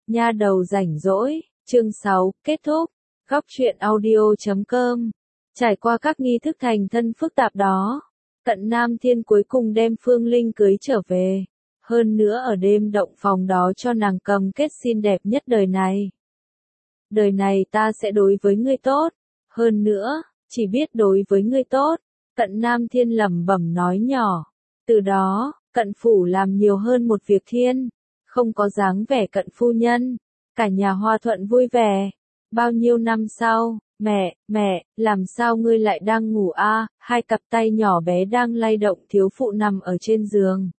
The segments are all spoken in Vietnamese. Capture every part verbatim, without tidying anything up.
Nha đầu rảnh rỗi, chương sáu, kết thúc. Góc truyện audio chấm com. Trải qua các nghi thức thành thân phức tạp đó, Cận Nam Thiên cuối cùng đem Phương Linh cưới trở về. Hơn nữa ở đêm động phòng đó cho nàng cầm kết xinh đẹp nhất đời này. Đời này ta sẽ đối với ngươi tốt. Hơn nữa, chỉ biết đối với ngươi tốt. Cận Nam Thiên lẩm bẩm nói nhỏ. Từ đó, Cận phủ làm nhiều hơn một việc thiên. Không có dáng vẻ Cận phu nhân. Cả nhà hòa thuận vui vẻ. Bao nhiêu năm sau, mẹ, mẹ, làm sao ngươi lại đang ngủ a? Hai cặp tay nhỏ bé đang lay động thiếu phụ nằm ở trên giường.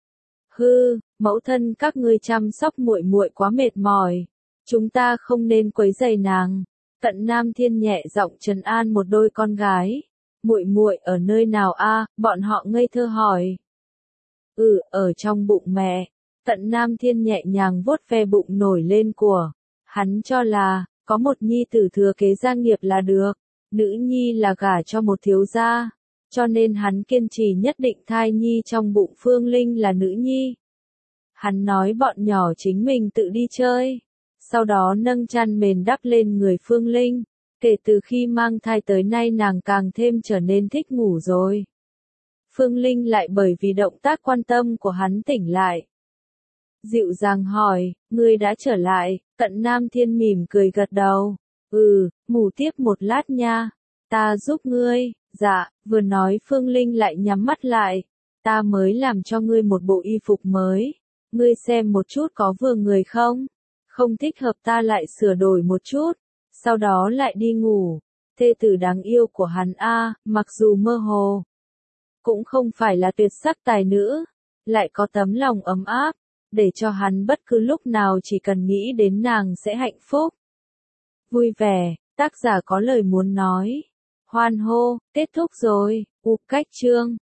Hư, mẫu thân các ngươi chăm sóc muội muội quá mệt mỏi. Chúng ta không nên quấy rầy nàng. Cận Nam Thiên nhẹ giọng trấn an một đôi con gái. Muội muội ở nơi nào a? Bọn họ ngây thơ hỏi. Ừ, ở trong bụng mẹ. Cận Nam Thiên nhẹ nhàng vuốt ve bụng nổi lên của. Hắn cho là, có một nhi tử thừa kế gia nghiệp là được. Nữ nhi là gả cho một thiếu gia. Cho nên hắn kiên trì nhất định thai nhi trong bụng Phương Linh là nữ nhi. Hắn nói bọn nhỏ chính mình tự đi chơi. Sau đó nâng chăn mền đắp lên người Phương Linh. Kể từ khi mang thai tới nay nàng càng thêm trở nên thích ngủ rồi. Phương Linh lại bởi vì động tác quan tâm của hắn tỉnh lại. Dịu dàng hỏi, ngươi đã trở lại. Cận Nam Thiên mỉm cười gật đầu. Ừ, ngủ tiếp một lát nha. Ta giúp ngươi. Dạ, vừa nói Phương Linh lại nhắm mắt lại. Ta mới làm cho ngươi một bộ y phục mới. Ngươi xem một chút có vừa người không? Không thích hợp ta lại sửa đổi một chút. Sau đó lại đi ngủ. Thê tử đáng yêu của hắn a, mặc dù mơ hồ. Cũng không phải là tuyệt sắc tài nữ. Lại có tấm lòng ấm áp. Để cho hắn bất cứ lúc nào chỉ cần nghĩ đến nàng sẽ hạnh phúc. Vui vẻ, tác giả có lời muốn nói. Hoan hô, kết thúc rồi, u cách chương.